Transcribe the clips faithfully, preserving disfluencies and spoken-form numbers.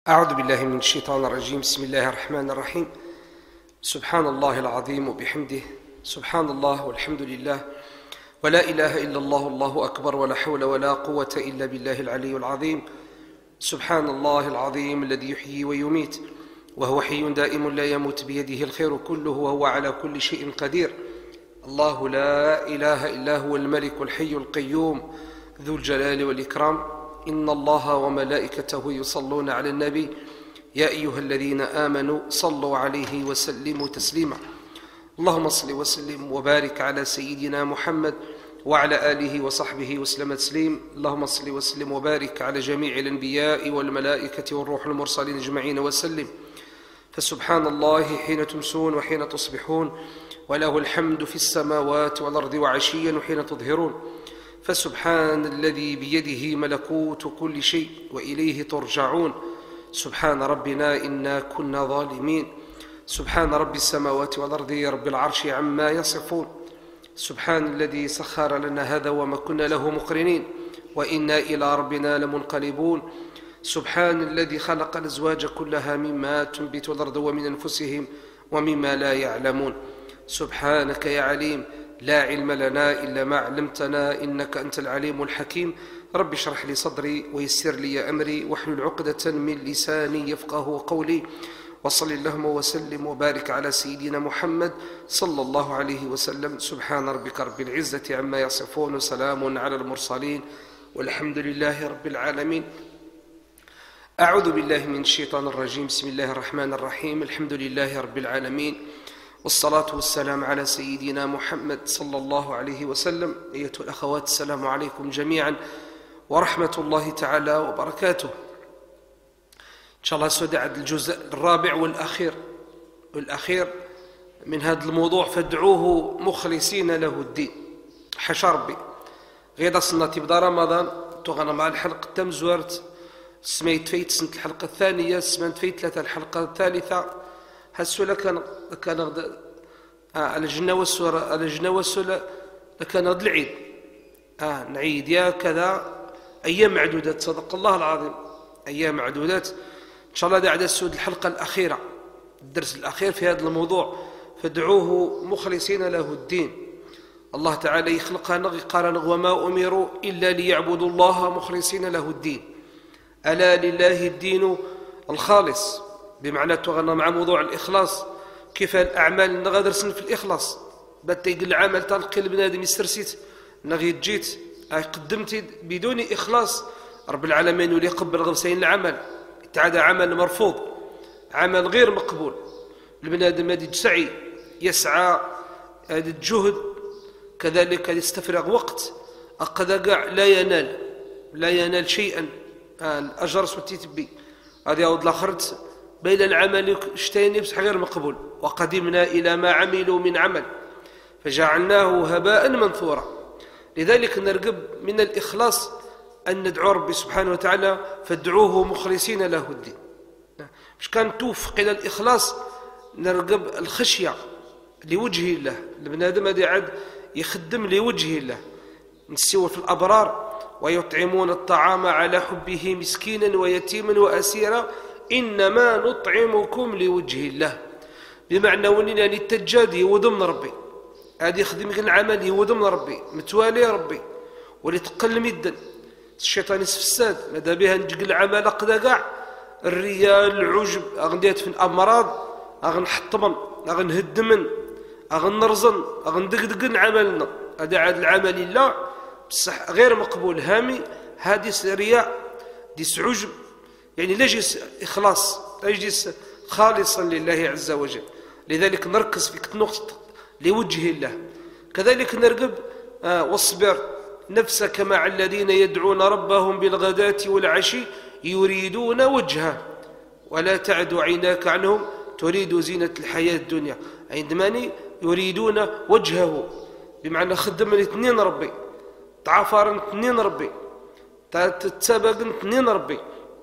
أعوذ بالله من الشيطان الرجيم. بسم الله الرحمن الرحيم. سبحان الله العظيم وبحمده، سبحان الله والحمد لله ولا إله إلا الله والله أكبر ولا حول ولا قوة إلا بالله العلي العظيم. سبحان الله العظيم الذي يحيي ويميت وهو حي دائم لا يموت، بيده الخير كله وهو على كل شيء قدير. الله لا إله إلا هو الملك الحي القيوم ذو الجلال والإكرام. إن الله وملائكته يصلون على النبي يا أيها الذين آمنوا صلوا عليه وسلموا تسليما. اللهم صل وسلم وبارك على سيدنا محمد وعلى آله وصحبه وسلم تسليم. اللهم صل وسلم وبارك على جميع الأنبياء والملائكة والروح المرسلين أجمعين وسلم. فسبحان الله حين تمسون وحين تصبحون، وله الحمد في السماوات والأرض وعشيا وحين تظهرون. فسبحان الذي بيده ملكوت كل شيء وإليه ترجعون. سبحان ربنا إنا كنا ظالمين. سبحان رب السماوات والأرض رب العرش عما يصفون. سبحان الذي سخر لنا هذا وما كنا له مقرنين وإنا إلى ربنا لمنقلبون. سبحان الذي خلق الأزواج كلها مما تنبت الأرض ومن أنفسهم ومما لا يعلمون. سبحانك يا عليم لا علم لنا إلا ما علمتنا إنك أنت العليم الحكيم. رب اشرح لي صدري ويسر لي أمري واحلل عقدة من لساني يفقه قولي. وصل اللهم وسلم وبارك على سيدنا محمد صلى الله عليه وسلم. سبحان ربك رب العزة عما يصفون وسلام على المرسلين والحمد لله رب العالمين. أعوذ بالله من الشيطان الرجيم. بسم الله الرحمن الرحيم. الحمد لله رب العالمين، والصلاة والسلام على سيدنا محمد صلى الله عليه وسلم. أيتها الأخوات، السلام عليكم جميعا ورحمة الله تعالى وبركاته. إن شاء الله سوداء الجزء الرابع والأخير والأخير من هذا الموضوع. فادعوه مخلصين له الدين. حشا ربي غير صلنا تبدا رمضان تغنى مع الحلقة تم زوارت سميت فيت سنة الحلقة الثانية، سميت فيت ثلاثة الحلقة الثالثة. هالسؤال كان كان على الجنة والسورة على الجنة والسورة كان غد العيد آه نعيد يا كذا أيام معدودات. صدق الله العظيم، أيام معدودات. إن شاء الله داعي السود الحلقة الأخيرة، الدرس الأخير في هذا الموضوع. فادعوه مخلصين له الدين. الله تعالى يخلقها نغي قال وما أمروا إلا ليعبدوا الله مخلصين له الدين. ألا لله الدين الخالص، بمعنى تغنى مع موضوع الإخلاص. كيف الأعمال نغادر سن في الإخلاص بات يقول العمل تلقي البنادم يسترسيت نغي جيت قدمت بدون إخلاص رب العالمين ولي يقبل غرسين العمل تعادى عمل مرفوض، عمل غير مقبول. البنادم هذا يسعي يسعى هذا الجهد كذلك يستفرغ وقت أقد لا ينال لا ينال شيئا الأجر سوتيتبي هذا يعود لاخرت بين العمل اشتيني بصح غير مقبول. وقدمنا إلى ما عملوا من عمل فجعلناه هباء منثورا. لذلك نرغب من الإخلاص أن ندعو ربي سبحانه وتعالى فادعوه مخلصين له الدين. مش كان توفق إلى الإخلاص نرغب الخشية لوجه الله. البنادم هذا عاد يخدم لوجه الله. نسيو في الأبرار ويطعمون الطعام على حبه مسكينا ويتيما وأسيرا إنما نطعمكم لوجه الله. بمعنى ونين يعني التجاد يودم ربي هذه يخدم العمل يودم ربي متوالي ربي ولي تقل مدا. الشيطان يسفساد ماذا بها نجق العمل أقدا كاع الرياء العجب أغنديت في الأمراض أغنحطمن أغنهدمن أغنرزن أغندقدقن عملنا. هذا عاد العمل الله بصح غير مقبول هامي. هاديس رياء ديس عجب يعني لجس إخلاص لجس خالصا لله عز وجل. لذلك نركز في نقطة لوجه الله. كذلك نرغب آه واصبر نفسك مع الذين يدعون ربهم بالغداة والعشي يريدون وجهه ولا تعد عيناك عنهم تريد زينة الحياة الدنيا. عندما يريدون وجهه بمعنى خدم الاثنين ربي، تعافر اثنين ربي، تتسابق اثنين ربي،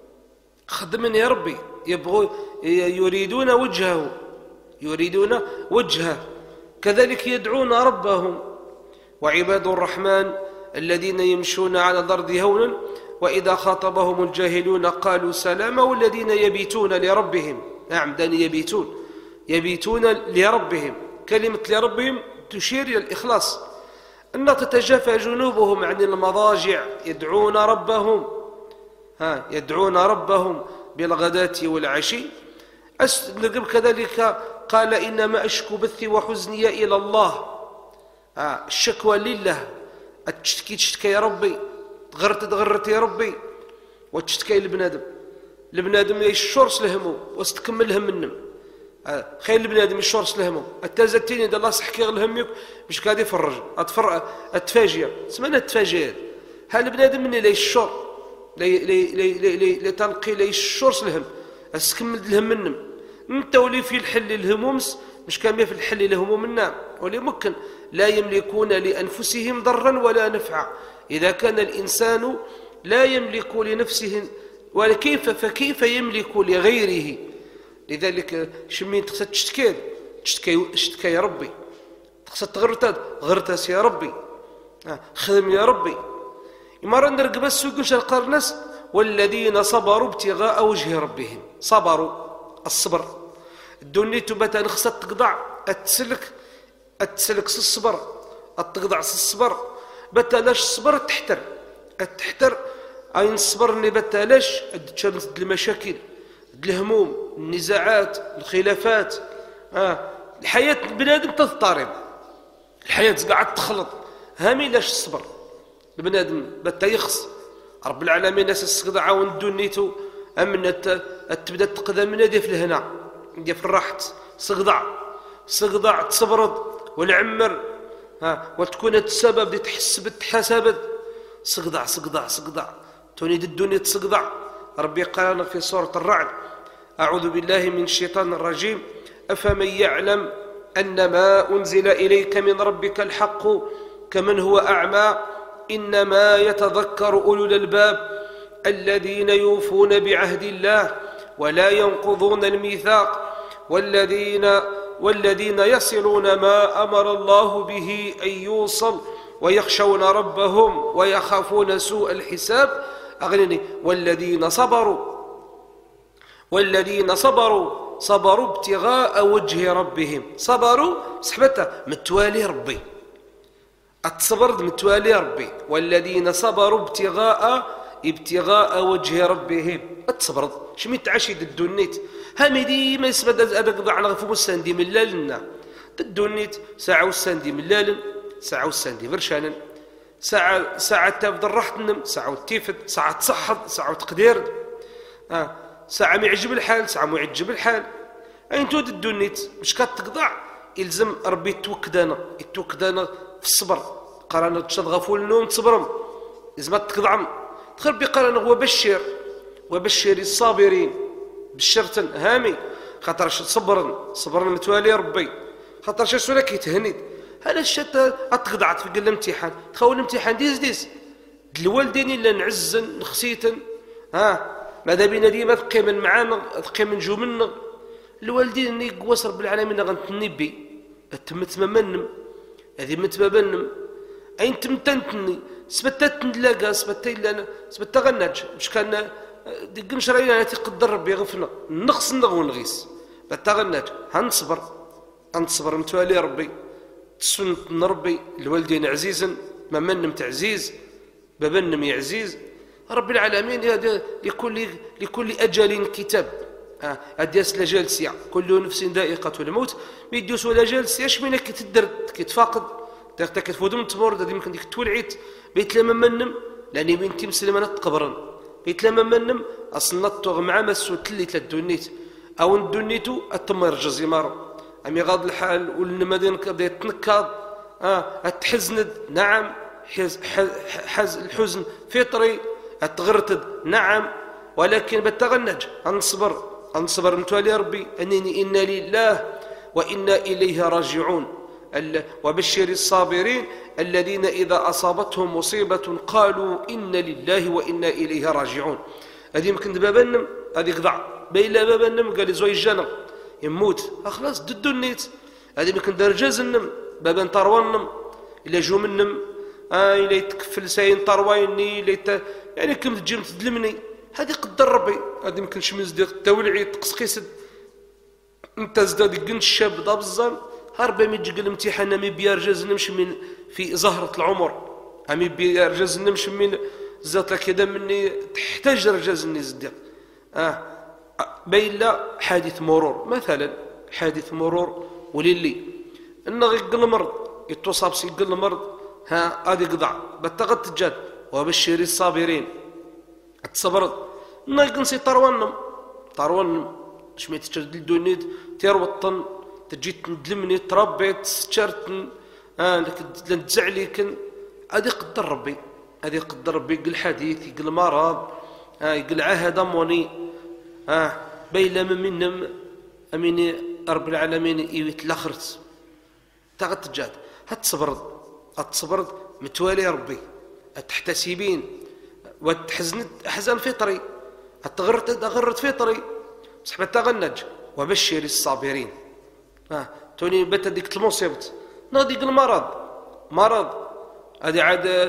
خدمني يا ربي. يبغوا يريدون وجهه يريدون وجهه. كذلك يدعون ربهم. وعباد الرحمن الذين يمشون على الأرض هونا وإذا خاطبهم الجاهلون قالوا سلاما والذين يبيتون لربهم، نعم دان يبيتون يبيتون لربهم. كلمة لربهم تشير إلى الإخلاص، أن تتجافى جنوبهم عن المضاجع يدعون ربهم ها يدعون ربهم بالغداة والعشي. كذلك قال إنما أشكو بثي وحزني إلى الله، ها الشكوى لله، تشتكي تشتكي يا ربي، تغرت تغرت يا ربي، وتشتكي لبنادم لبنادم يشورس لهمو واستكمل هم منهم. خير البنادم يشورس لهمو التازتين إذا الله صحكي لهمك مش قاعد يفرج أتفرج أتفاجئ سمعنا التفاجئ. هل البنادم مني لا يشور لي لي لي لي لي لي تلقي لي يشورس لهم استكمل لهم منهم. انت ولي في الحل الهمومس مش كان في الحل الهموم النام، ولي ممكن لا يملكون لأنفسهم ضرا ولا نفعا. إذا كان الإنسان لا يملك لنفسه وكيف فكيف يملك لغيره؟ لذلك شمين تخصد تشتكي تشتكي تشتكي يا ربي، تخصد تغرتاد غرتاس يا ربي، خدم يا ربي. مرة نرقب بس ويقولش القرنس والذين صبروا ابتغاء وجه ربهم. صبروا الصبر الدنيا تبات نخصد تقضع التسلك التسلك الصبر التقضع الصبر بتلاش الصبر تحتر التحتر أين الصبر اللي بتلاش تشرد المشاكل الهموم النزاعات الخلافات. آه. الحياة البنادم تضطرب، الحياة قاعد تخلط، هامي لاش الصبر البنادم بتا يخص رب العالمين ناس السقط عاون دنيتو أمنا تبدا تقدم من دي في الهنا دي في الراحة صقضع صقضع تصبرد والعمر ها وتكون السبب دي تحس بالتحسبد صقضع صقضع صقضع توني الدنيا تصقضع. ربي قال في سورة الرعد أعوذ بالله من الشيطان الرجيم أفمن يعلم أن ما أنزل إليك من ربك الحق كمن هو أعمى إنما يتذكر أولو الألباب الذين يوفون بعهد الله ولا ينقضون الميثاق والذين والذين يصلون ما أمر الله به أن يوصل ويخشون ربهم ويخافون سوء الحساب. أغنني والذين صبروا والذين صبروا صبروا ابتغاء وجه ربهم. صبروا سحبتها متوالي ربي التصبر متوالي ربي. والذين صبروا ابتغاء ابتغاء وجه ربهم التصبر شمي تعشيد الدنيت هامي ديما يسبد هذاك ضعنا غفو الساندي من لالنا الدنيت ساعة والساندي من لالن ساعة والساندي فرشانا ساعة ساعة تبدا راح تنم ساعة وتيفد ساعة تصحد ساعة وتقدير آه. ساعة ما يعجب الحال ساعة ما يعجب الحال. أين تود الدنيت مش كتقضع يلزم ربي يتوكدانا يتوكدانا في الصبر. قرانا تشد غفول النوم تصبرم لازم تقضعم تخربي قرانا هو بشير وبشر الصابرين بشرة هامي خاطر صبرن صبرن متوالي ربي خاطر شو سولك يتهند هذا الشتى أتقضعت في قل الامتحان تخول الامتحان ديز ديز الوالدين اللي نعزن نخسيتن ها ماذا بينا ديما ثقي من معانا ثقي من جو منا الوالدين اللي قواس رب العالمين غنتنبي التمتممنم هذه متممنم أين تمتنتني سبتت نلاقى سبتت لنا سبتت غناج مش كان دقن شراينا تقدر ربي يغفنا نقص نغو نغيس بتغناج هنصبر هنصبر متوالي ربي تسنت ربي الوالدين عزيزا ما منم تعزيز ببنم يعزيز رب العالمين هذا لكل لكل أجل كتاب أديس لجال سيع كل نفس ذائقة الموت ميديوس ولا جال سيع شمينك كتدر كتفاقد تاك كتفودم تمر دي يمكن ديك تولعيت بيت لما منم لاني بنتي مسلمه تقبرن بيت لما منم اصلا طغ مع مسو تليت للدنيت او الدنيتو التمر جزيمار امي غاض الحال والمدينه كبدا يتنكض اه تحزند نعم حز حز الحزن فطري اتغرتد نعم ولكن بتغنج انصبر انصبر متوالي ربي انني انا لله وانا اليه راجعون. وبشر الصابرين الذين إذا أصابتهم مصيبة قالوا إن لله وإنا إليه راجعون. هذه يمكن بابنم هذه قضع بيلا بابنم قال زوي الجنة يموت خلاص ضد النيت. هذه يمكن درجاز النم بابن طروانم إلا جو منم آه إلا يتكفل ساين طرويني إلا يعني كم تجي تدلمني هذه قدر ربي، هذه يمكن شميز ديال التولعي تقسقيس انت زداد كنت الشاب دا بزان هربا مي تجي الامتحان مي بيرجز نمشي من في زهرة العمر، امي بيرجز نمشي من زات لك كذا مني تحتاج رجاز النزديق اه بين لا حادث مرور مثلا، حادث مرور وليلي انه يقل المرض يتصاب سيقل المرض ها هذه قضع بتغت الجد وبشر الصابرين تصبرت انه يقنسي طروانم طروانم شميت تشد دونيد تيروطن تجي تندلمني تربيت شرت اه لك تزعلي كن هذه قدر ربي، هذه قدر ربي يقل حديث يقل مرض اه يقل عهد اموني اه بيلا من منهم امين رب العالمين يويت الاخرت تاغت الجاد هتصبرد هتصبرد متوالي ربي تحتسبين وتحزن احزان فطري هتغرت غرت فطري بصح تغنج وبشر الصابرين اه توني بات ديك المصيبه ناضيك المرض مرض هذه عاد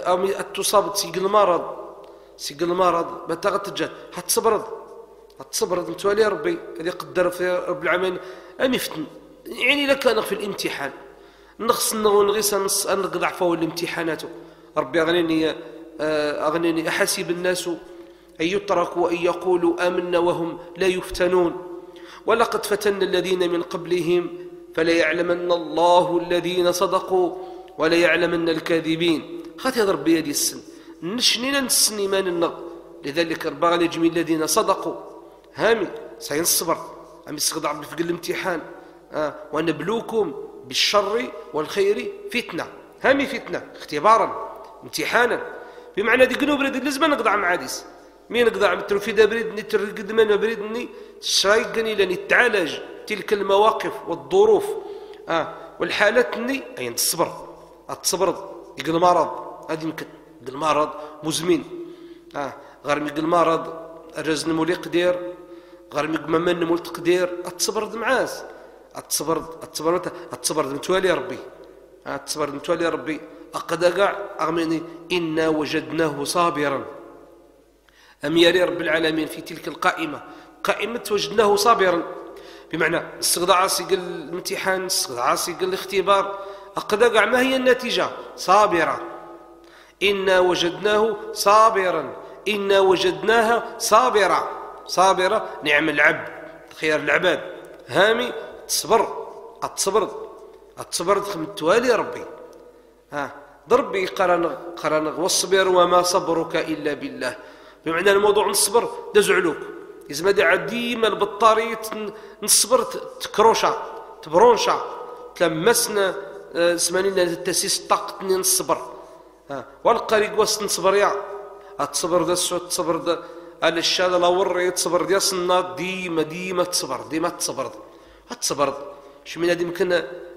تصاب سيق المرض سيق المرض بتاغت الجاد هتصبرد هتصبرد متوالي ربي هذه قدر في رب العالمين امي فتن يعني الا كان في الامتحان نخص نغيس نقضع فوق الامتحانات ربي اغنيني اغنيني احسب الناس ان يتركوا ان يقولوا امنا وهم لا يفتنون ولقد فتنا الذين من قبلهم فليعلمن الله الذين صدقوا وليعلمن الكاذبين خاطي ربي هذه السن نشنينا نسني ما ننغ لذلك ربنا يجمي الذين صدقوا هامي سين الصبر عم يستخدع في الامتحان آه ونبلوكم بالشر والخير فتنه هامي فتنه اختبارا امتحانا بمعنى ديك بريد لازم نقضع مع ديس مين نقضع مثل في بريد نتر قدمان بريدني شايقني لاني تعالج تلك المواقف والظروف آه والحالات ني اي الصبر الصبر يقل مرض هذه يمكن يقل مرض مزمن اه غير يقل مرض رزن مولي قدير غير ممن مول تقدير اتصبرد معاس اتصبرد اتصبرد اتصبرد متوالي ربي اتصبرد متوالي ربي اقدا كاع اغمني انا وجدناه صابرا ام يري رب العالمين في تلك القائمه قائمه وجدناه صابرا بمعنى استخدع سيق الامتحان استخدع سيق الاختبار اقدا كاع ما هي النتيجه صابرا انا وجدناه صابرا انا وجدناها صابرا صابرة نعم العبد خير العباد هامي تصبر التصبر التصبر دخل توالي ربي ها ضربي قرن قرن واصبر وما صبرك الا بالله بمعنى الموضوع نصبر دزعلوك لازم ديما ديما البطاريه نصبر تكروشا تبرونشا تلمسنا سمانينا التاسيس طاقتني نصبر ها والقريق واس نصبر يا التصبر ذا السوء التصبر ذا على الشارع لا وري تصبر ديال الصناد ديما ديما تصبر ديما تصبر تصبر شي من هذه يمكن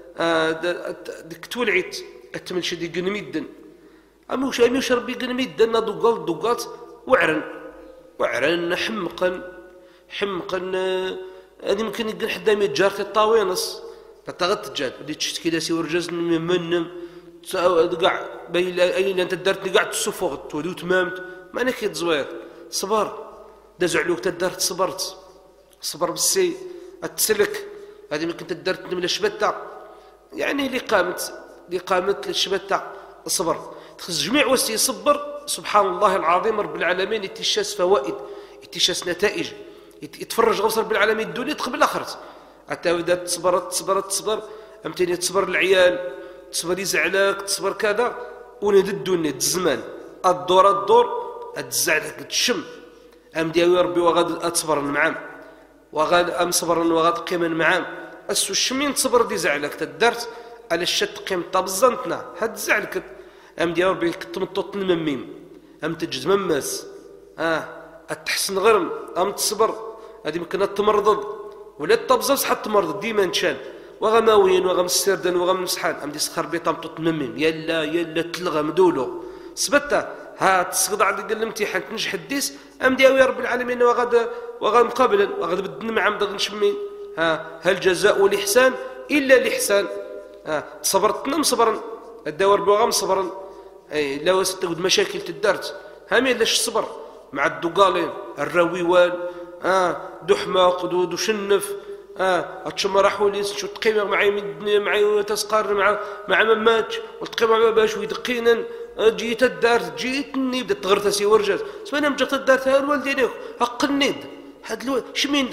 ديك تولعيت اتمل شي ديك نميدن اما واش امي واش ربي نميدن دوقات دوقات وعرن وعرن حمقن حمقن هذه يمكن يقول حدا مي جارتي الطاوينص فتغت جات بديت تشتكي لها سي ورجاز منم كاع باين اين انت درتني كاع تسفغت ودو تمامت ما انا كي تزوير صبر دازو علوك تدارت صبرت صبر بالسي التسلك هذه ممكن تدارت من الشبتة يعني اللي قامت اللي قامت للشبتة صبر تخص جميع وسي يصبر سبحان الله العظيم رب العالمين يتشاس فوائد يتشاس نتائج يتفرج غوص رب العالمين الدنيا تقبل الاخرت حتى بدات تصبر تصبر تصبر امتى تصبر العيال تصبر يزعلك تصبر كذا ونهد الدنيا الزمان الدور الدور اتزعلك تشم ام دياوي ربي وغاد اتصبر معام وغاد ام صبر وغاد قيما معام اسو الشمين تصبر دي زعلك تدرت على الشت قيم طبزنتنا هاد زعلك ام دياوي ربي كتمطط المميم ام تجد مماس اه اتحسن غرم ام تصبر هادي يمكن تمرض ولا تبزز حتى تمرض ديما نشان وغماوين وغم السردن وغم مسحان ام دي سخر بيطا مطط مميم يلا يلا تلغى مدولو سبتا ها تسقط عندك الامتحان تنجح الديس ام دياوي رب العالمين وغاد وغاد مقابلا وغاد بدنا مع مدغ نشمين ها هل جزاء الاحسان الا الاحسان ها صبرتنا مصبرا الدوار بوغا مصبرا اي لا وست مشاكل تدارت هامي لاش الصبر مع الدقالين الراويوال اه دو حماق دو, دو شنف اه اتشمر حوليس شو تقيمه معي مدني معي تسقر مع مع مماتش وتقيمه باش ويدقينا جيت الدار جيتني بدات تغرت سي ورجات سوانا مجات الدار تاع الوالدين هقنيد هاد الو شمين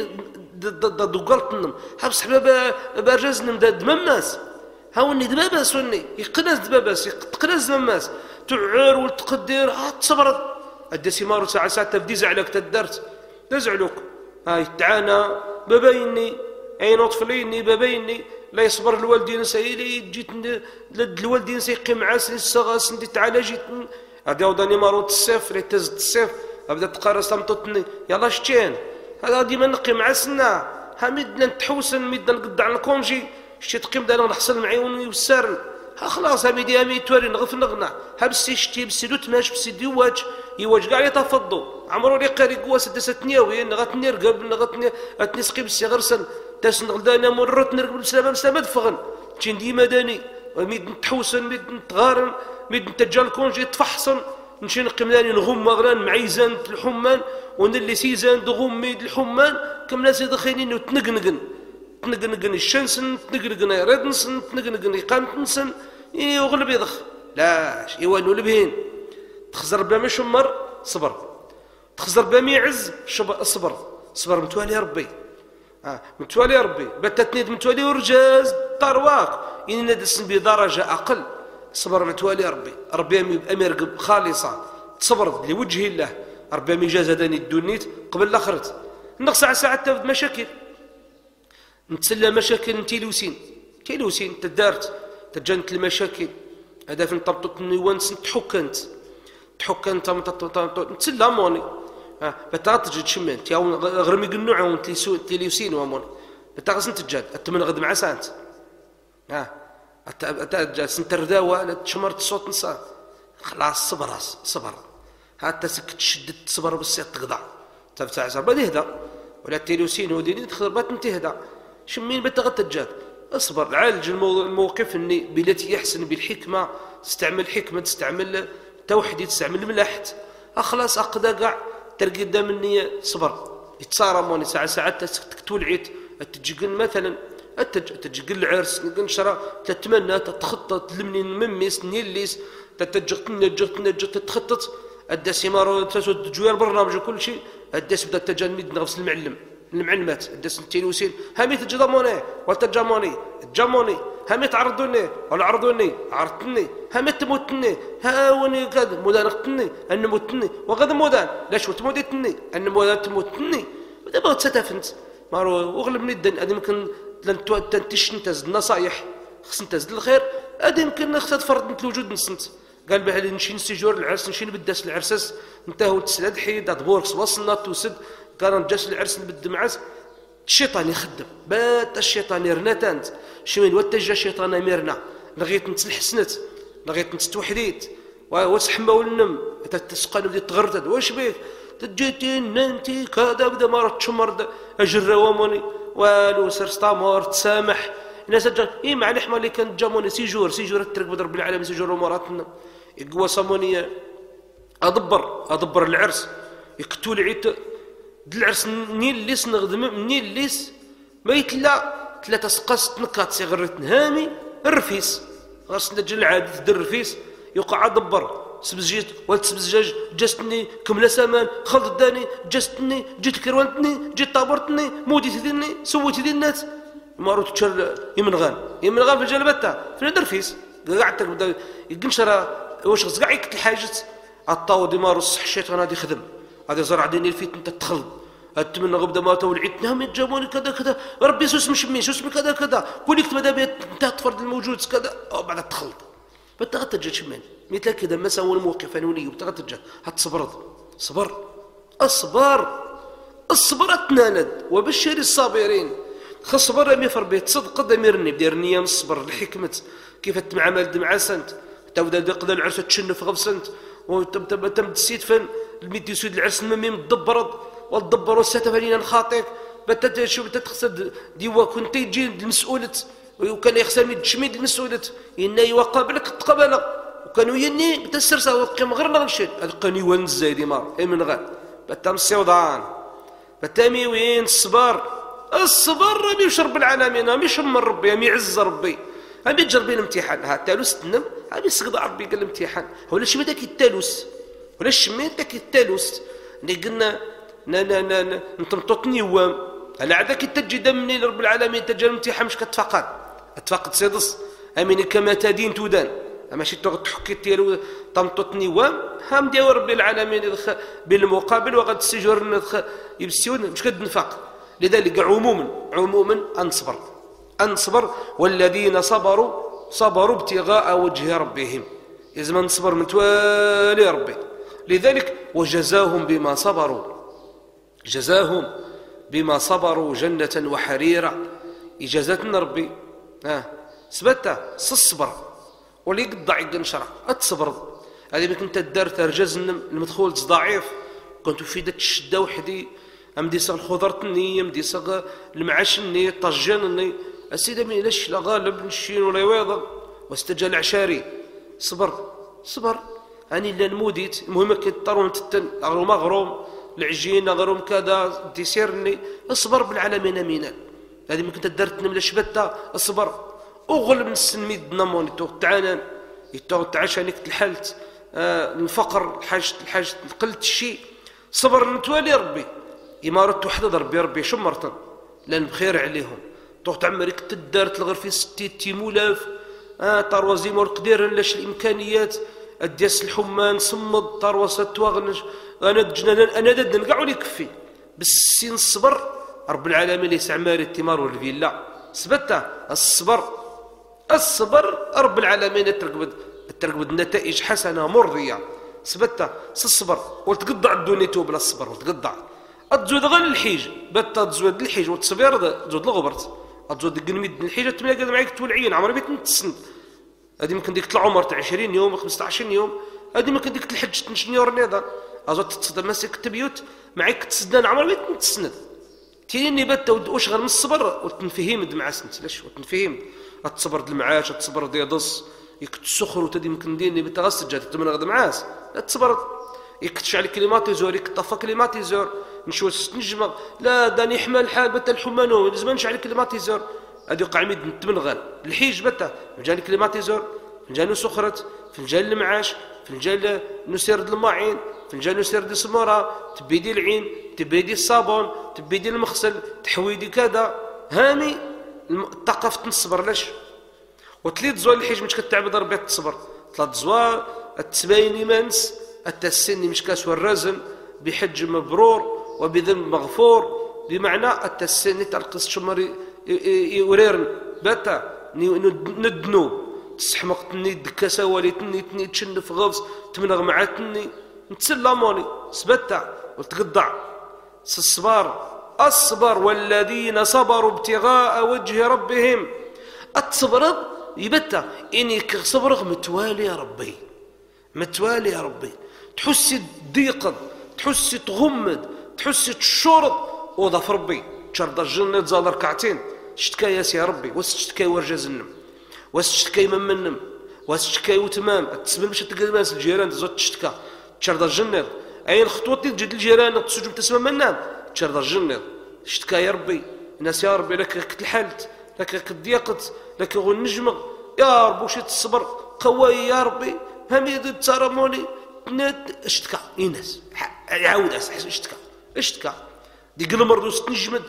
دقلتنم حبس حبابا برجزنم دمماس هاوني دباباس وني يقناس دباباس يقناس دمماس تعر وتقدر ها تصبرت الدسي مارو ساعه ساعه تبدي زعلك تدرت تزعلوك هاي تعانى بابيني اي نطفليني بابيني لا يصبر الوالدين سيلي جيت الوالدين سيقيم عاسني الصغاس ندي تعالى جيت هادي وضاني ماروت الصيف ريت تزد الصيف بدا تقارص لمططني يلا شتين هذا ديما نقيم عاسنا ها مدنا نتحوسن مدنا نقد على الكونجي شتي تقيم دانا نحصل معي ويسارن ها خلاص ها ميدي هامي تواري نغف نغنى ها بسي شتي بسي دوت ماش بسي ديواج يواج كاع يتفضوا عمرو لي قاري قواس دستنياوي نغتني رقب نغتني اتني سقي بسي غرسن تاس نغدانا مرت نركب بسلامه بسلامه دفغن تشين ديما داني ميد نتحوسن ميد نتغارن ميد نتجا الكونجي تفحصن نمشي نقيم نغم مغران معيزان الحمان ونلي سيزان دغم ميد الحمان كم ناس دخينين وتنقنقن تنقنقن الشمسن تنقنقن ريدنسن تنقنقن يقامتنسن يغلب يضخ لاش يوانو لبهين تخزر بلا ما شمر صبر تخزر بلا ما يعز صبر صبر متوالي ربي آه متوالي ربي بتتنيد متوالي ورجاز طارواك إن ندسن بدرجة أقل صبر متوالي ربي ربي أمير خالصة تصبر لوجه الله ربي ميجاز داني الدنيت قبل الآخرت نقص ساعة ساعة تفد مشاكل نتسلى مشاكل تيلوسين تيلوسين تدارت تجنت المشاكل هذا في نطبطط نيوانس تحكنت تحكنت نتسلى موني ها بتاتجد شمنت يا غرمي قنوع تيليوسين وامون بتاغس نتجاد اتمنى غد مع سانت ها اتجاد سنترداوه تشمرت صوت نسا خلاص صبر صبر حتى سكت شدت صبر بالسيط تقضع تفتح صبر يهدى ولا تيليوسين وديني تخربات نتهدى شمين بتغتجاد اصبر عالج الموقف اني بالتي يحسن بالحكمه تستعمل حكمه تستعمل توحدي تستعمل ملاحت اخلاص اقدا كاع تلقى قدام النية صبر يتصارموني ساعة ساعات تولعيت تجقن مثلا تجقن العرس نشرى تتمنى تتخطط تلمني مميس نيليس تتجق تنجق تنجق تتخطط الداس يمارو تسود جوير برنامج وكل شيء الداس بدا تجمد نغفس المعلم المعلمات الداس التيلوسين هامي تجضموني وتجاموني تجاموني هامي تعرضوني ولا عرضوني عرضتني هامي تموتني هاوني كذا مدانقتني ان موتني وغدا مودان لاش تموتني ان مودان تموتني دابا تستفنت مارو وغلبني الدن هذه يمكن لن تنتش نتاز النصايح خص نتاز الخير هذه يمكن خصها تفرض انت الوجود نسنت قال بها نمشي نسيجور العرس نمشي نبداس العرسس نتاهو تسلاد حيد دبوركس وصلنا توسد كان نجاس العرس نبد معاس الشيطان يخدم بات الشيطان يرنا تانت شمين واتجا الشيطان ميرنا لغيت نتلحسنت لغيت نتوحديت وتحمى ولنم تتسقى نبدي تغردد واش بيك تجيتين ننتي كذا بدا مرة تشمر اجر واموني والو سرستامور تسامح الناس جا اي مع الحمى اللي كان جاموني سيجور سيجور الترك بدر رب العالمين سيجور اموراتنا يقوى صاموني ادبر ادبر العرس يقتول عيد العرس منين ليس نخدم منين ليس ما يتلا ثلاثة سقاس تنكات صغرت نهامي الرفيس غرس نجل العادي تدير الرفيس يوقع دبر سبزجيت ولد سبزجاج جستني كملا سامان خلط داني جستني جيت كروانتني جيت طابرتني موديت ديني سويت دي الناس مارو تشر يمنغان يمنغان في الجلبته في الدرفيس قعدت بدا يقنشر واش غزقع يكت الحاجات عطاو دي مارو الصح الشيطان هذا يخدم هذا زرع ديني الفيت انت تخلط اتمنى غبدا ما تولعت نهم يتجابوني كذا كذا ربي سوس مش مين سوس كذا كذا كل كتب هذا انت تفرض الموجود كذا بعد تخلط بتغتجج شمال مثل كذا مثلا الموقف انوني وبتغتجج هتصبر صبر الصبر الصبر اتناند وبشر الصابرين خصبر امي فربيت صدق دميرني بدير نيه من الصبر الحكمه كيف تمعامل مع سنت تبدا دقدا العرس تشنف غفسنت وتم تم تسيت فن الميدي سود العرس ممي مدبرض والدبر والساتف علينا الخاطئ بتت شو بتتقصد ديوا كنت تجي المسؤولة وكان يخسر من تشميد المسؤولة إنه يوقع لك تقبله كانوا يني بتسرسا وقيم غير نغشل القني ونزاي دي مار اي من غير بتام السودان بتامي وين الصبر الصبر ربي يشرب العالمين ربي يشم ربي ربي يعز ربي ربي يجربين الامتحان ها التالوس تنم ربي يسقط ربي قال الامتحان ولا شي داك التالوس ولا شميت داك التالوس اللي قلنا نطمططني وام على عداك تجي دمني لرب العالمين تجي الامتحان مش كتفقد اتفقد سيدس امين كما تدين تودان ماشي تحكي تيرو طمططني وام هم ديال رب العالمين بالمقابل وقد السجور يبسيون مش قد نفاق لذلك عموما عموما انصبر انصبر والذين صبروا صبروا ابتغاء وجه ربهم لازم نصبر متوالي ربي لذلك وجزاهم بما صبروا جزاهم بما صبروا جنة وحريرا إجازتنا ربي ها سبتها الصبر واللي يقطع ينشرع اتصبر هذه ما كنت دار ترجز المدخول ضعيف كنت في داك الشده وحدي امدي صغ الخضرتني امدي صغ المعاشني طجانني السيده من لاش لا غالب نشين ولا يواضع واستجا العشاري صبر صبر اني لا نموديت المهم كيضطرون تتن اغروم اغروم العجين اغروم كذا ديسيرني اصبر بالعالمين امينا هذه ما كنت درت نملا شبتها اصبر اغلب من السنميد نموني تو تعانان يتو تعاشانيك الحالت آه الفقر الحاجة الحاجة قلت الشيء صبر نتوالي ربي إمارة وحدة ربي ربي شمرتن لأن بخير عليهم تو تعمريك تدارت الغير في ستي تيمولاف آه طروزي مور قدير لاش الإمكانيات الدياس الحمان صمد طروسة تواغنش أنا جنان أنا دد نقعوا لي كفي بالسين الصبر رب العالمين ليس عماري التمار والفيلا سبتها الصبر الصبر رب العالمين ترقبد ترقبد النتائج حسنه مرضيه سبتها الصبر وتقطع الدنيا تو بلا الصبر وتقطع تزود غير الحيج بتا تزود الحيج وتصبر تزود الغبرت تزود قنميد الحيجه تملا معاك تولعين عمر بيت نتسند هذه ممكن ديك العمر تاع عشرين يوم خمسطاش يوم هذه ممكن ديك الحج تنشنيور نيضا ازوت تصدى ماسك التبيوت معاك تسدان عمر بيت نتسند تيني بتا واش غير من الصبر وتنفهمد مع سنت لاش وتنفهم تصبر د المعاش تصبر د يدص يك تسخر وتدي يمكن ديني بتغسل جات تمن غد معاس لا تصبر يك تشعل كليماتيزور يك طفى كليماتيزور نشوف نجمع لا داني حمل حال بتا الحمانو لازم نشعل كليماتيزور هذه وقع ميد نتمنغل الحيج بتا فنجان كليماتيزور فنجان سخرت فنجان المعاش فنجان نسيرد الماعين فنجان نسيرد السموره تبيدي العين تبيدي الصابون تبيدي المغسل تحويدي كذا هاني الثقافة نصبر لاش وتليد زوال الحيج مش كتعبد ربي تصبر ثلاث زوال التباين مانس التسني مش كاس والرزم بحج مبرور وبذنب مغفور بمعنى التسني تلقص شمر يوريرن باتا ندنو تسحمق تني دكاسا ولي تني تني تشنف غوص تمنغ مع تني نتسلموني سبتا وتقطع الصبار الصبر والذين صبروا ابتغاء وجه ربهم الصبر يبتا اني صبر متوالي يا ربي متوالي يا ربي تحسي ضيقا تحسي تغمد تحسي تشرط وضف ربي تشرد الجنة زاد ركعتين شتكاي يا ربي وستشتكاي ورجا زنم وستشتكاي من منم وستشتكاي وتمام تسمى باش تقدماس الجيران تزود تشتكى تشرد الجنة اين خطوتي تجد الجيران تسجم تسمى منام تشرد الجنة شتكا يا ربي الناس يا ربي لك كتلحلت لك كتضيقت لك غنجمة يا رب وش الصبر قوي يا ربي هم يد تسارموني اشتكى الناس يعاود اشتكى اشتكى دي قل مرضو ستنجمد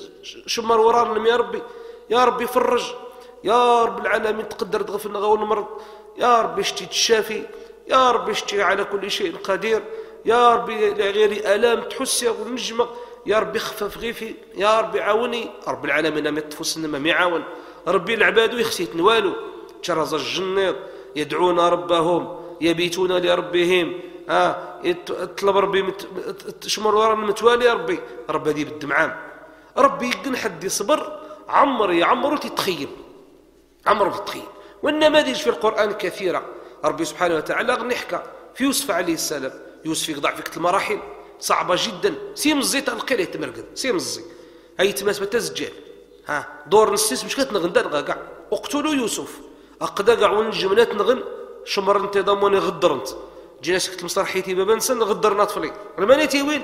شمر ورانا يا ربي يا ربي فرج يا رب العالمين تقدر تغفلنا غول المرض يا ربي اشتي تشافي يا ربي اشتي على كل شيء قدير يا ربي غير الام تحسي ونجمة يا ربي خفف غيفي يا ربي عاوني رب العالمين ما يطفوسنا ما يعاون ربي العباد ويخسيت نوالو تشرز الجنيط يدعون ربهم يبيتون لربهم ها يطلب ربي مت... شمر ورانا متوالي يا ربي ربي هذه بالدمعام ربي يقن حد يصبر عمر يعمر تتخيل عمر تتخيل والنماذج في القرآن كثيرة ربي سبحانه وتعالى غني حكى في يوسف عليه السلام يوسف يقضع فيك المراحل صعبة جدا سيم الزيت القيل يتمرقد سيم الزي هاي تماس بتسجل ها دور نسيس مش كتنغن دار كاع اقتلوا يوسف اقدا كاع ونجمنات نغن شمر انت ضموني غدرنت جينا سكت مسرحيتي بابا نسن غدرنا طفلي رمانيتي وين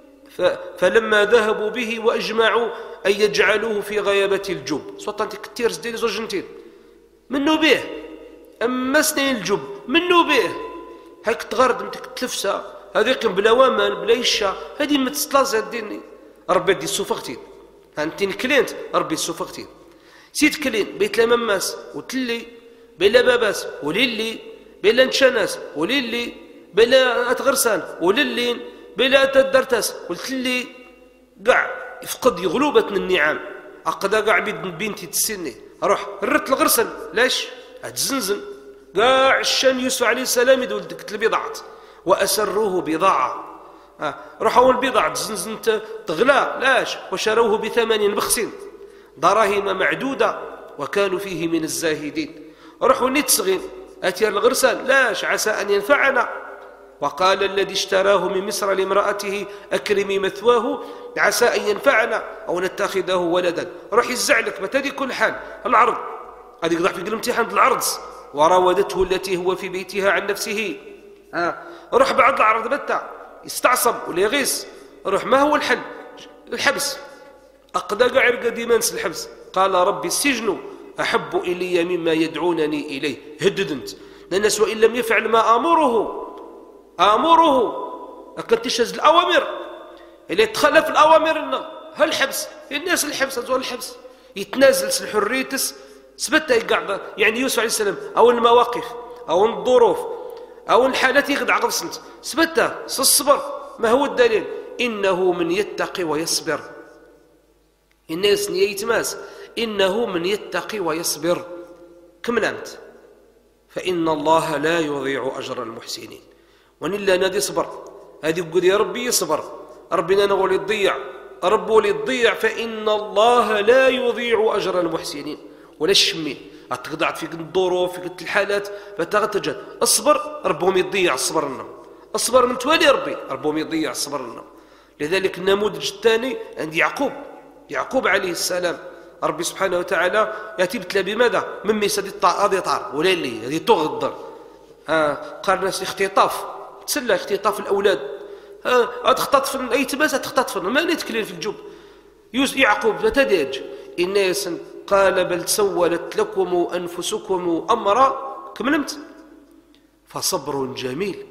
فلما ذهبوا به واجمعوا ان يجعلوه في غيابه الجب صوت انت كثير زديني زوجنتين منو به اما سنين الجب منو به هاك تغرد متك تلفسه هذيك بلا ومن بلا يشا هذه ما تستلاز ديني ربي دي سوفقتي انت كلينت ربي سوفقتي سيت كلين بيت لا مماس وتلي بلا باباس وليلي بلا نشاناس وليلي بلا اتغرسان وللين بلا تدرتاس قلت لي قاع يفقد غلوبة النعم أقدا قاع بنتي تسني أروح رت الغرسل لاش أتزنزن قاع الشان يوسف عليه السلام يدول دكت البضاعة وأسروه بضاعة آه. روحوا البضاعة تزنزن تغلى لاش وشروه بثمن بخسين دراهم معدودة وكانوا فيه من الزاهدين روحوا نتسغين أتي الغرسل لاش عسى أن ينفعنا وقال الذي اشتراه من مصر لامرأته أكرمي مثواه عسى أن ينفعنا أو نتخذه ولدا روح يزعلك ما تدي كل حال العرض هذه يقضح في الامتحان العرض وراودته التي هو في بيتها عن نفسه آه. روح بعد العرض بتا يستعصب ولا يغيس روح ما هو الحل الحبس أقدا قاعر قديمانس الحبس قال ربي السجن أحب إلي مما يدعونني إليه هددنت لأن وإن لم يفعل ما آمره آمره أكل تشهز الأوامر اللي يتخلف الأوامر لنا هالحبس الناس الحبس هذول الحبس يتنازل الحريتس سبتها يقعد يعني يوسف عليه السلام أو المواقف أو الظروف أو الحالات يقدع غفصنت سبتها الصبر ما هو الدليل إنه من يتقي ويصبر الناس يتماس إنه من يتقي ويصبر كم نمت فإن الله لا يضيع أجر المحسنين ونلا نادي صبر هذه يقول يا ربي يصبر ربنا نقول يضيع ربه يضيع فإن الله لا يضيع أجر المحسنين ولا الشمين أتقضعت في الظروف في الحالات فتغتجد اصبر ربهم يضيع الصبر لنا اصبر من توالي ربي ربهم يضيع الصبر لنا لذلك النموذج الثاني عند يعقوب يعقوب عليه السلام ربي سبحانه وتعالى يأتي بتلا بماذا ممي سدي هذه طار ولا اللي هذه تغضر آه قال الناس اختطاف تسلى اختطاف الأولاد آه تختطف أي تماس تختطف ما نتكلم في الجب يوسف يعقوب لا تداج الناس قال بل سولت لكم أنفسكم أمرا كملمت فصبر جميل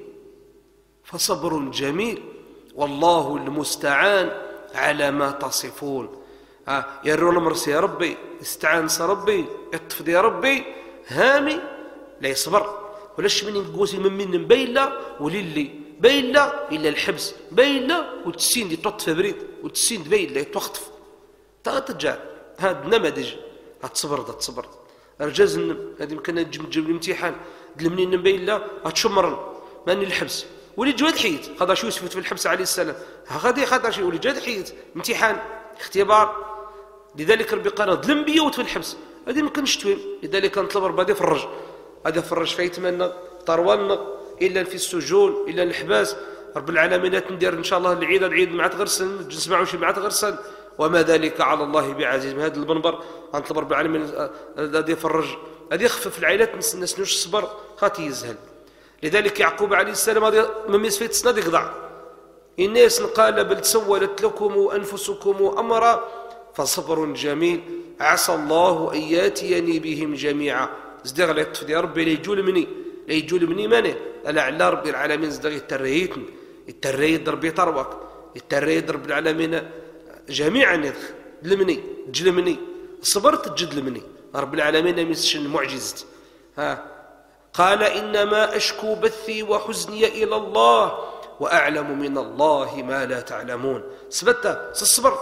فصبر جميل والله المستعان على ما تصفون آه يرون مرسي يا ربي استعانس ربي اطفد يا ربي هامي لا يصبر ولاش من نقوسي من من بيلا وللي بيلا إلا الحبس بيلا وتسين دي تطفى بريد وتسين بيلا تخطف تغتجع هذا نماذج هتصبر هتصبر رجاز هذه يمكن تجيب الامتحان دلمنين بيلا هتشمرن ماني الحبس ولي جواد حيت خاطر شو يوسف في الحبس عليه السلام غادي خاطر شي ولي جواد حيت امتحان اختبار لذلك ربي قال ظلم بيا وتفي الحبس هذه ما كانش تويم لذلك نطلب ربي هذا فرج هذا فرج فيتمنى طروالنا الا في السجون الا الحباس رب العالمين ندير ان شاء الله العيد العيد مع تغرسن نسمعوا شي مع تغرسن وما ذلك على الله بعزيز هذا المنبر نطلب رب العالمين هذا يفرج هذا يخفف العائلات الناس نوش الصبر خاطي يزهل لذلك يعقوب عليه السلام هذا من مسفيت سند يقضع الناس قال بل سولت لكم انفسكم امرا فصبر جميل عسى الله ان ياتيني بهم جميعا زدغ لطف يا ربي لا يجول مني لا يجول مني ماني الا على رب العالمين زدغ التريتني التريت ربي طربك التريت رب العالمين جميعا يدخ لمني جلمني صبرت تجدلمني رب العالمين مسشن معجزت ها قال انما اشكو بثي وحزني الى الله واعلم من الله ما لا تعلمون سبت الصبر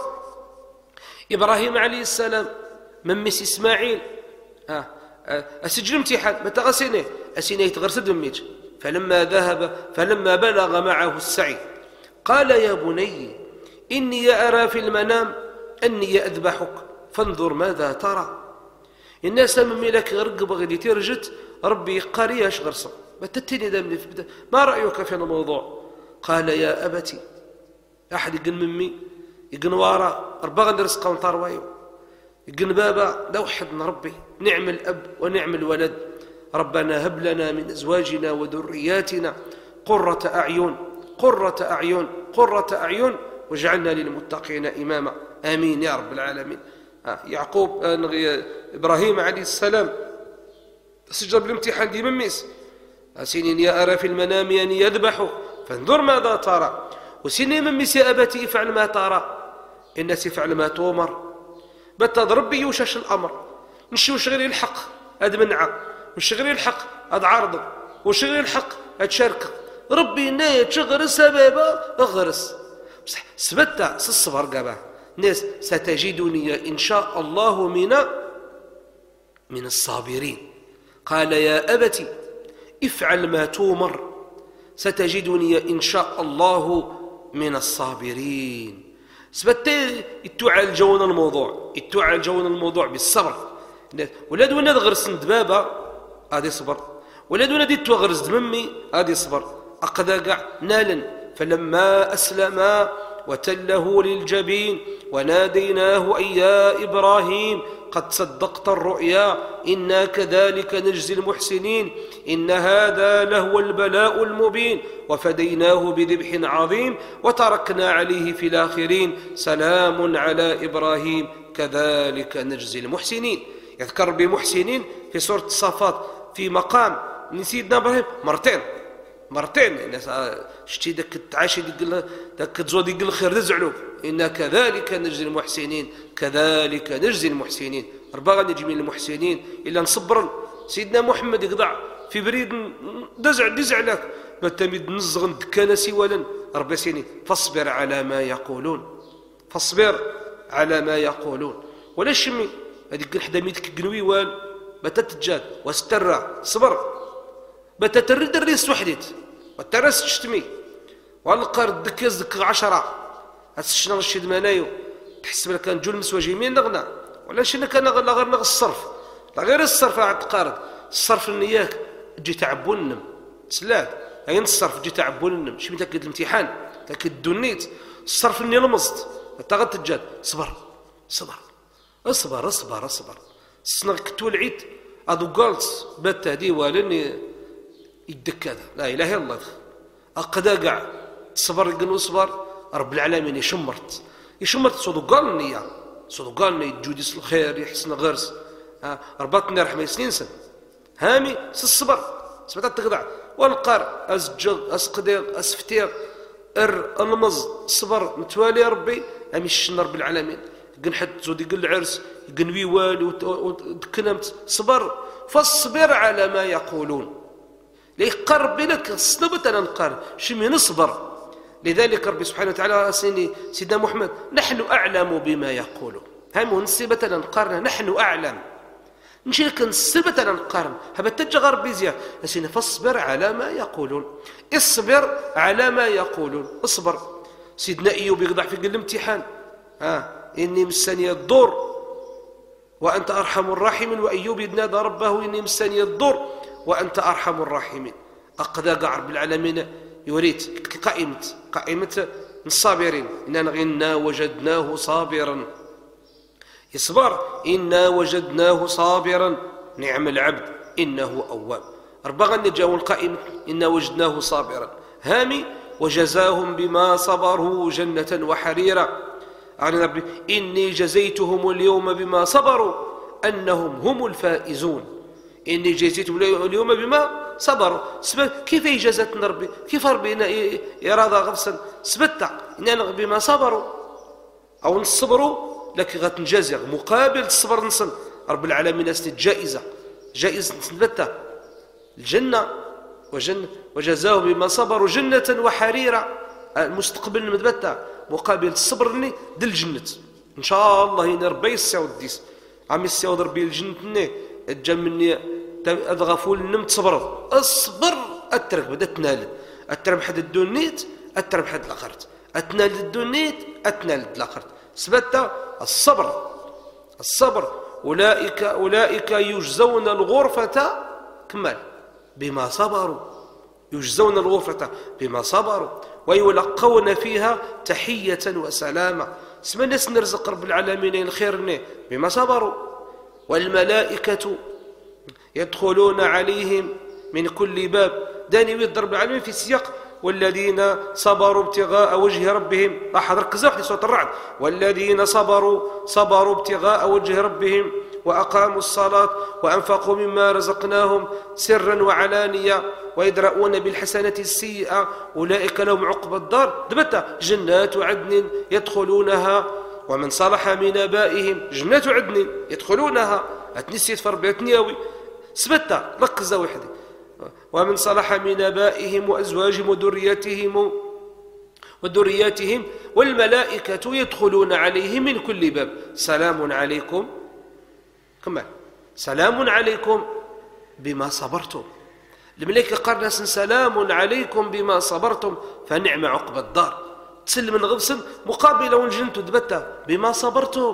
ابراهيم عليه السلام من مس اسماعيل ها اسجل امتحان متى غسينه اسينه يتغرسد ميت فلما ذهب فلما بلغ معه السعي قال يا بني إني أرى في المنام أني أذبحك فانظر ماذا ترى الناس من ملك غرق غدي ترجت ربي قارياش غرصة ما تتني دم ما رأيك في الموضوع قال يا أبتي أحد يقن ممي يقن وارا أربغن رزقا وطاروايو يقن بابا لوحد ربي نعم الأب ونعم الولد ربنا هب لنا من أزواجنا وذرياتنا قرة أعين قرة أعين قرة أعين واجعلنا للمتقين إماما. آمين يا رب العالمين. يعقوب إبراهيم عليه السلام سجل بالامتحان ديما ميس سنين يا أرى في المنام أني يذبح فانظر ماذا ترى وسنين من ميس يا أبتي افعل ما ترى إن سفعل ما تؤمر بتضرب يوشش الأمر نشي وش غير الحق هذا منعه وش غير الحق هذا عارضه وش غير الحق هذا شاركه ربي نايا تغرس سبابا اغرس بصح سبتها الصبر قابا ناس ستجدني إن شاء الله من من الصابرين. قال يا أبتي افعل ما تومر ستجدني إن شاء الله من الصابرين. سبت يتعالجون الموضوع يتعالجون الموضوع بالصبر. ولاد ولاد غرس دبابة هذه صبر ولاد ولاد يتغرس دممي هذه صبر أقذى قاع نالا فلما أسلما وتله للجبين وناديناه أي يا إبراهيم قد صدقت الرؤيا إنا كذلك نجزي المحسنين إن هذا لهو البلاء المبين وفديناه بذبح عظيم وتركنا عليه في الآخرين سلام على إبراهيم كذلك نجزي المحسنين. يذكر بمحسنين في سورة الصافات في مقام من سيدنا إبراهيم مرتين مرتين الناس شتي داك التعاشي ديك داك تزود ديك الخير تزعلوا إنا كذلك نجزي المحسنين كذلك نجزي المحسنين. ربا غادي نجي من المحسنين إلا نصبر سيدنا محمد يقضع في بريد دزع دزعلك بتمد نزغن دكانا سوالا ربا سيني فاصبر على ما يقولون فاصبر على ما يقولون ولا شمي هذيك الحدا ميتك قنويوال بتتجاد واسترى صبر بتترد الريس وحديت والترس تشتمي والقرد دكز دك عشرة هتشنا الشيد مانايو تحس بلا كان جول مسواجي مين نغنى ولا شنا كان غير غير نغ الصرف لا غير الصرف عاد قارد الصرف النياك تجي تعبونم سلاد اين الصرف تجي تعبونم شي متاكد الامتحان تاكد دونيت الصرف الني لمزت انت غتجاد صبر صبر اصبر اصبر اصبر السنغ كتو العيد ادو قالت بات هادي والني يدك هذا لا اله الا الله اقدا كاع صبر يقول صبر رب العالمين يشمرت يشمرت صدو قال النية صدو قال ني جوديس الخير يحسن غرس ربطني رحمه سنين سن هامي الصبر سبعت تقطع والقار اسجل اسقدير اسفتير ار المز صبر متوالي ربي امي الشن رب العالمين قنحت زود يقول العرس قنوي والي وتكلمت صبر فاصبر على ما يقولون ليه قرب لك صنبت انا نقار شمي نصبر. لذلك ربي سبحانه وتعالى سيدنا محمد نحن اعلم بما يقولون هم نسبت لنا نقارن نحن اعلم نشي لك نسبت لنا نقارن هبا تجغر بزيا اسينا فاصبر على ما يقولون اصبر على ما يقولون اصبر. سيدنا ايوب يقضع في الامتحان ها اني مسني الضر وانت ارحم الراحمين وايوب ينادى ربه اني مسني الضر وأنت أرحم الراحمين. أقدى قاع رب العالمين يريد قائمة قائمة الصابرين إننا إنا وجدناه صابرا يصبر إنا وجدناه صابرا نعم العبد إنه أواب. ربما نجاو القائمة إنا وجدناه صابرا هامي وجزاهم بما صبروا جنة وحريرا. عن ربي إني جزيتهم اليوم بما صبروا أنهم هم الفائزون. إني جزيتهم اليوم بما صبروا كيف جزتنا ربي كيف ربي يراضى غفصا سبتا إننا بما صبروا أو نصبروا لكن غتنجازي مقابل الصبر نصن رب العالمين أسنت جائزة جائزة نثبتها الجنة وجنة وجزاهم بما صبروا جنة وحريرا المستقبل نثبتها مقابل الصبر ني دل الجنة إن شاء الله هنا ربي يسعود ديس عم يسعود ربي الجنة جا مني أضغفوا لنم تصبر اصبر أترك بدأ تنال أترك حد الدونيت أترك حد الآخرت أتنال الدونيت أتنال الآخرت سبتا الصبر الصبر أولئك أولئك يجزون الغرفة كمال بما صبروا يجزون الغرفة بما صبروا ويلقون فيها تحية وسلامة اسم الناس نرزق رب العالمين الخير بما صبروا والملائكة يدخلون عليهم من كل باب. داني ويضرب رب العالمين في سياق والذين صبروا ابتغاء وجه ربهم. لاحظ ركزوا في سورة الرعد. والذين صبروا صبروا ابتغاء وجه ربهم وأقاموا الصلاة وأنفقوا مما رزقناهم سرا وعلانية ويدرؤون بالحسنة السيئة أولئك لهم عقبى الدار. دبتا جنات عدن يدخلونها ومن صلح من آبائهم. جنات عدن يدخلونها أتنسيت فربية نياوي سبتا ركز وحدي. ومن صلح من آبائهم وأزواجهم وذريتهم وذرياتهم والملائكة يدخلون عليهم من كل باب سلام عليكم. كمان سلام عليكم بما صبرتم. الملائكة قال ناس سلام عليكم بما صبرتم فنعم عقبى الدار. تسلم من غبسن مقابلة ونجنتو دبتا بما صبرتم.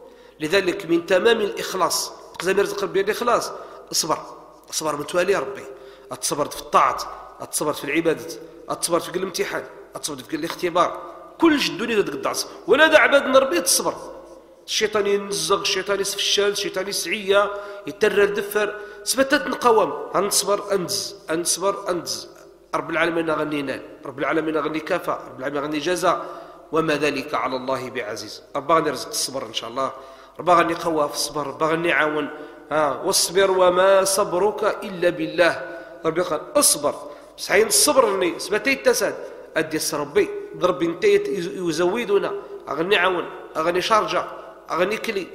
لذلك من تمام الإخلاص تقدر يرزق ربي الإخلاص. اصبر اصبر متوالي ربي. اتصبرت في الطاعة، اتصبرت في العبادة، اتصبرت في الامتحان، اتصبرت في الاختبار. كل شيء الدنيا تقدعس ولا دا عباد ربي تصبر. الشيطان ينزغ، الشيطان يسف الشال، الشيطان يسعيا يترى الدفر. سبتت نقاوم انصبر انز انصبر انز. رب العالمين غني نال، رب العالمين غني كافة، رب العالمين غني جزاء وما ذلك على الله بعزيز. رب غني رزق الصبر ان شاء الله، رب غني قوى في الصبر، رب غني عاون. ها واصبر وما صبرك الا بالله. ربي قال اصبر سعين الصبر سبتي تساد ادي ربي ربي انت يزودنا اغني عون اغني شارجه اغني كلي.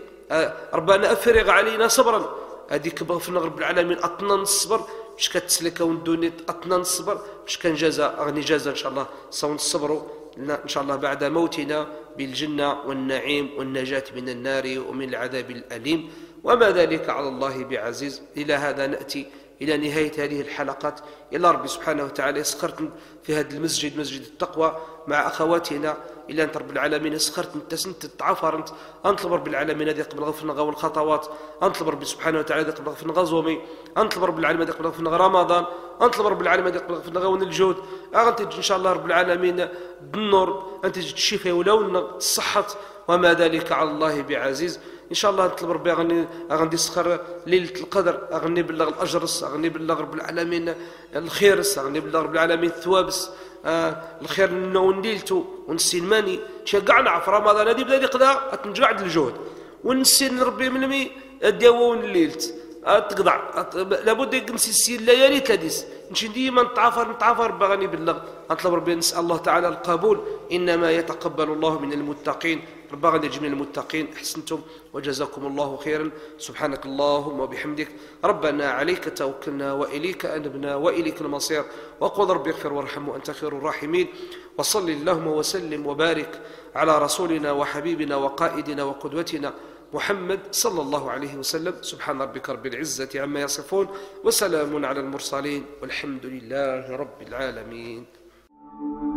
ربنا افرغ علينا صبرا. هذيك بغفنا رب العالمين اطنا الصبر باش كتسلك وندوني اطنا الصبر باش كان جزاء اغني جزاء ان شاء الله. صون الصبر ان شاء الله بعد موتنا بالجنه والنعيم والنجاه من النار ومن العذاب الاليم وما ذلك على الله بعزيز. الى هذا ناتي إلى نهاية هذه الحلقات. إلا ربي سبحانه وتعالى سخرت في هذا المسجد مسجد التقوى مع أخواتنا إلى أنت رب العالمين سخرت أنت سنت تعافرت. أنطلب رب العالمين هذه قبل غفر نغا والخطوات. أنطلب ربي سبحانه وتعالى هذه قبل غفر نغا زومي. أنطلب رب العالمين هذه قبل غفر نغا رمضان. أنطلب رب العالمين هذه قبل غفر نغا ونالجود. أنتج إن شاء الله رب العالمين بالنور أنتج الشفاء ولون الصحة وما ذلك على الله بعزيز. ان شاء الله نطلب ربي اغني اغني سخر ليله القدر اغني بالله الاجرس اغني بالله رب العالمين الخيرس اغني بالله رب العالمين الثوابس. آه الخير ونيلتو ونسينماني شقعنا في رمضان هذه بدا يقضى تنجعد الجهد ونسين ربي من مي داوون الليلت تقضع لابد يقمسي السين الليالي تلاديس نمشي ديما نتعافر نتعافر باغني بالله. نطلب ربي نسال الله تعالى القبول. انما يتقبل الله من المتقين. رب غني جميع المتقين. احسنتم وجزاكم الله خيرا. سبحانك اللهم وبحمدك ربنا عليك توكلنا واليك انبنا واليك المصير. وقل ربي اغفر وارحم وانت خير الراحمين. وصل اللهم وسلم وبارك على رسولنا وحبيبنا وقائدنا وقدوتنا محمد صلى الله عليه وسلم. سبحان ربك رب العزة عما يصفون وسلام على المرسلين والحمد لله رب العالمين.